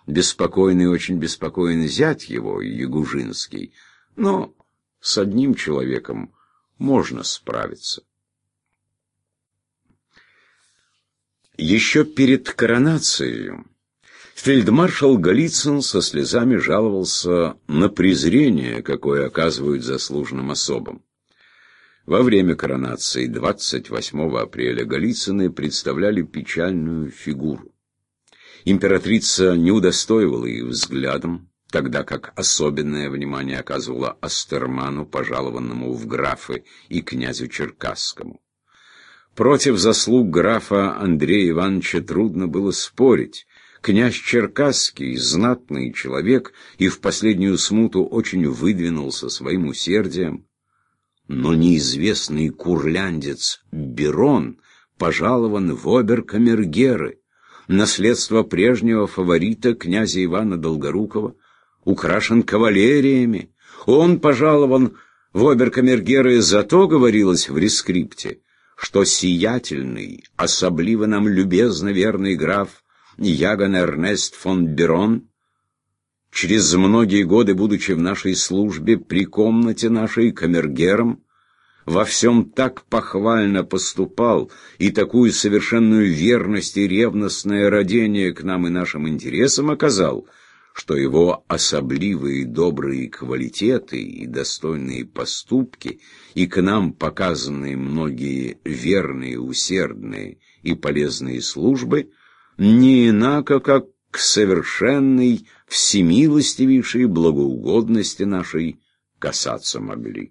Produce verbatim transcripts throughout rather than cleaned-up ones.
беспокойный, очень беспокойный зять его, Ягужинский, но с одним человеком можно справиться. Еще перед коронацией фельдмаршал Голицын со слезами жаловался на презрение, какое оказывают заслуженным особам. Во время коронации двадцать восьмого апреля Голицыны представляли печальную фигуру. Императрица не удостоивала их взглядом, тогда как особенное внимание оказывала Астерману, пожалованному в графы, и князю Черкасскому. Против заслуг графа Андрея Ивановича трудно было спорить. Князь Черкасский, знатный человек, и в последнюю смуту очень выдвинулся своим усердием. Но неизвестный курляндец Берон пожалован в обер-камергеры. Наследство прежнего фаворита, князя Ивана Долгорукова, украшен кавалериями. Он пожалован в обер-камергеры, зато говорилось в рескрипте, что сиятельный, особливо нам любезно верный граф Яган Эрнест фон Берон, через многие годы, будучи в нашей службе, при комнате нашей камергером, во всем так похвально поступал и такую совершенную верность и ревностное родение к нам и нашим интересам оказал, что его особливые добрые квалитеты и достойные поступки, и к нам показанные многие верные, усердные и полезные службы, не инако, как к совершенной, всемилостивейшей благоугодности нашей касаться могли.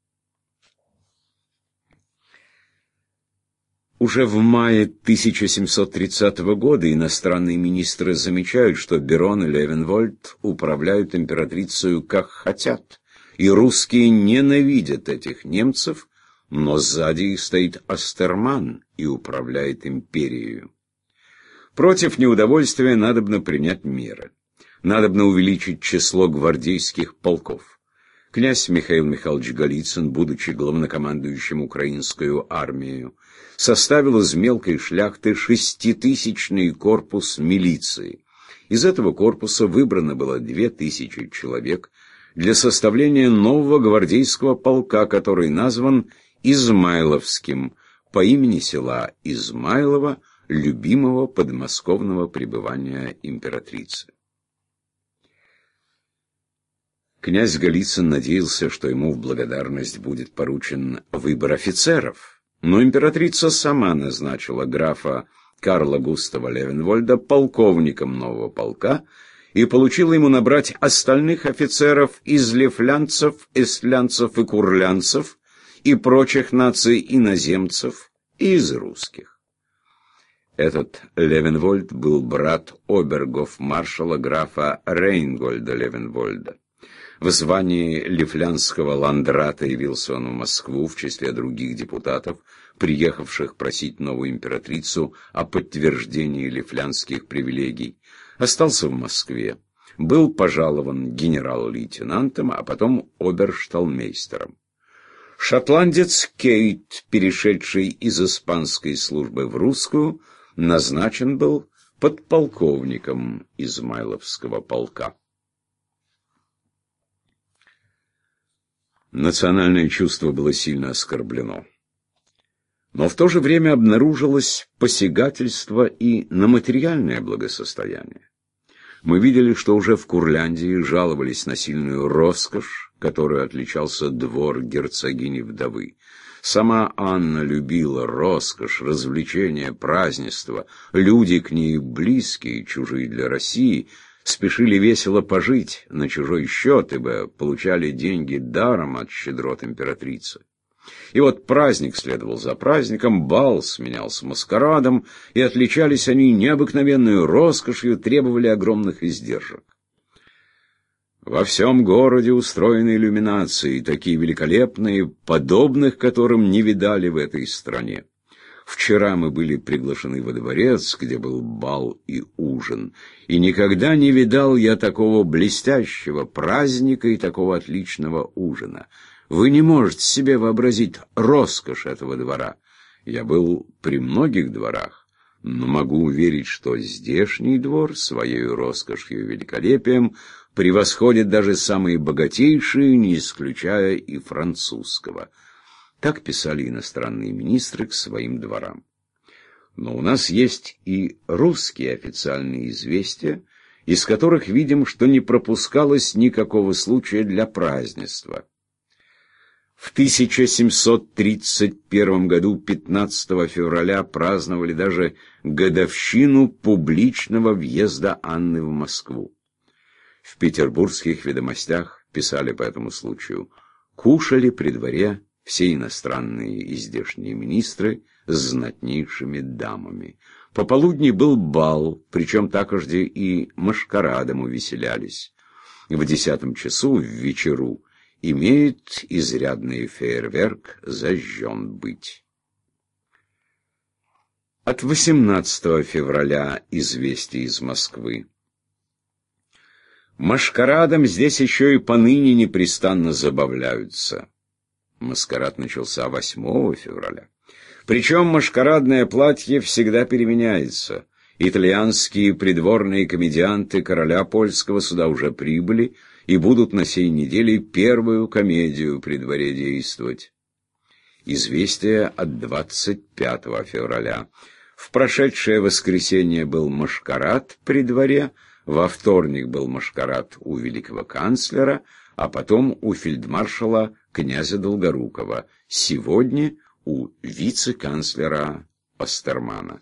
Уже в мае тысяча семьсот тридцатого года иностранные министры замечают, что Берон и Левенвольд управляют императрицей как хотят, и русские ненавидят этих немцев, но сзади их стоит Астерман и управляет империей. Против неудовольствия надобно принять меры. Надобно увеличить число гвардейских полков. Князь Михаил Михайлович Голицын, будучи главнокомандующим украинской армией, составил из мелкой шляхты шеститысячный корпус милиции. Из этого корпуса выбрано было две тысячи человек для составления нового гвардейского полка, который назван Измайловским по имени села Измайлово, любимого подмосковного пребывания императрицы. Князь Голицын надеялся, что ему в благодарность будет поручен выбор офицеров, но императрица сама назначила графа Карла Густава Левенвольда полковником нового полка и поручила ему набрать остальных офицеров из лифлянцев, эстлянцев и курлянцев и прочих наций иноземцев и из русских. Этот Левенвольд был брат обергофмаршала графа Рейнгольда Левенвольда. В звании лифлянского ландрата явился он в Москву в числе других депутатов, приехавших просить новую императрицу о подтверждении лифлянских привилегий. Остался в Москве, был пожалован генерал-лейтенантом, а потом обершталмейстером. Шотландец Кейт, перешедший из испанской службы в русскую, назначен был подполковником Измайловского полка. Национальное чувство было сильно оскорблено. Но в то же время обнаружилось посягательство и на материальное благосостояние. Мы видели, что уже в Курляндии жаловались на сильную роскошь, которой отличался двор герцогини-вдовы. Сама Анна любила роскошь, развлечения, празднества. Люди к ней близкие, чужие для России, спешили весело пожить на чужой счет, ибо получали деньги даром от щедрот императрицы. И вот праздник следовал за праздником, бал сменялся маскарадом, и отличались они необыкновенной роскошью, требовали огромных издержек. Во всем городе устроены иллюминации, такие великолепные, подобных которым не видали в этой стране. Вчера мы были приглашены во дворец, где был бал и ужин, и никогда не видал я такого блестящего праздника и такого отличного ужина. Вы не можете себе вообразить роскошь этого двора. Я был при многих дворах, но могу уверить, что здешний двор своей роскошью и великолепием превосходит даже самые богатейшие, не исключая и французского. Так писали иностранные министры к своим дворам. Но у нас есть и русские официальные известия, из которых видим, что не пропускалось никакого случая для празднества. В тысяча семьсот тридцать первом году, пятнадцатого февраля, праздновали даже годовщину публичного въезда Анны в Москву. В петербургских ведомостях писали по этому случаю: кушали при дворе все иностранные и здешние министры с знатнейшими дамами. Пополудни был бал, причем такожде и машкарадом увеселялись. В десятом часу, в вечеру, имеет изрядный фейерверк зажжен быть. От восемнадцатого февраля известия из Москвы. Машкарадом здесь еще и поныне непрестанно забавляются. Маскарад начался восьмого февраля. Причем машкарадное платье всегда переменяется. Итальянские придворные комедианты короля польского сюда уже прибыли и будут на сей неделе первую комедию при дворе действовать. Известие от двадцать пятого февраля. В прошедшее воскресенье был машкарад при дворе, во вторник был машкарад у великого канцлера, а потом у фельдмаршала князя Долгорукова. Сегодня у вице-канцлера Остермана.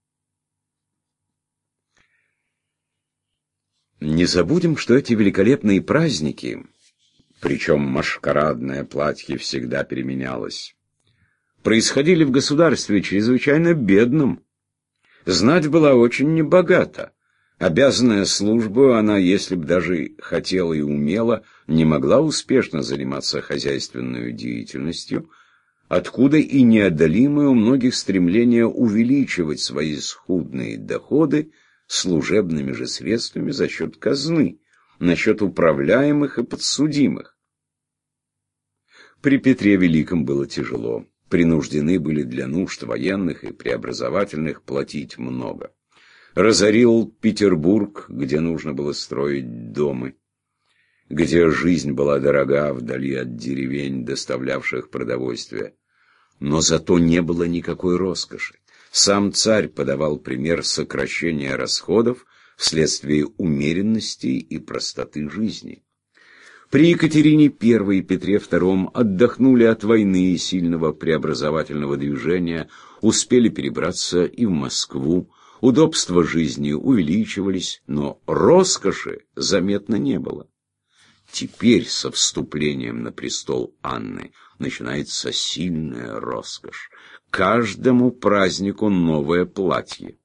Не забудем, что эти великолепные праздники, причем машкарадное платье всегда переменялось, происходили в государстве чрезвычайно бедном. Знать была очень небогата. Обязанная службу, она, если б даже хотела и умела, не могла успешно заниматься хозяйственной деятельностью, откуда и неодолимое у многих стремление увеличивать свои скудные доходы служебными же средствами за счет казны, насчет управляемых и подсудимых. При Петре Великом было тяжело. Принуждены были для нужд военных и преобразовательных платить много. Разорил Петербург, где нужно было строить дома, где жизнь была дорога вдали от деревень, доставлявших продовольствие. Но зато не было никакой роскоши. Сам царь подавал пример сокращения расходов вследствие умеренности и простоты жизни. При Екатерине Первой и Петре Втором отдохнули от войны и сильного преобразовательного движения, успели перебраться и в Москву. Удобства жизни увеличивались, но роскоши заметно не было. Теперь, со вступлением на престол Анны, начинается сильная роскошь. Каждому празднику новое платье.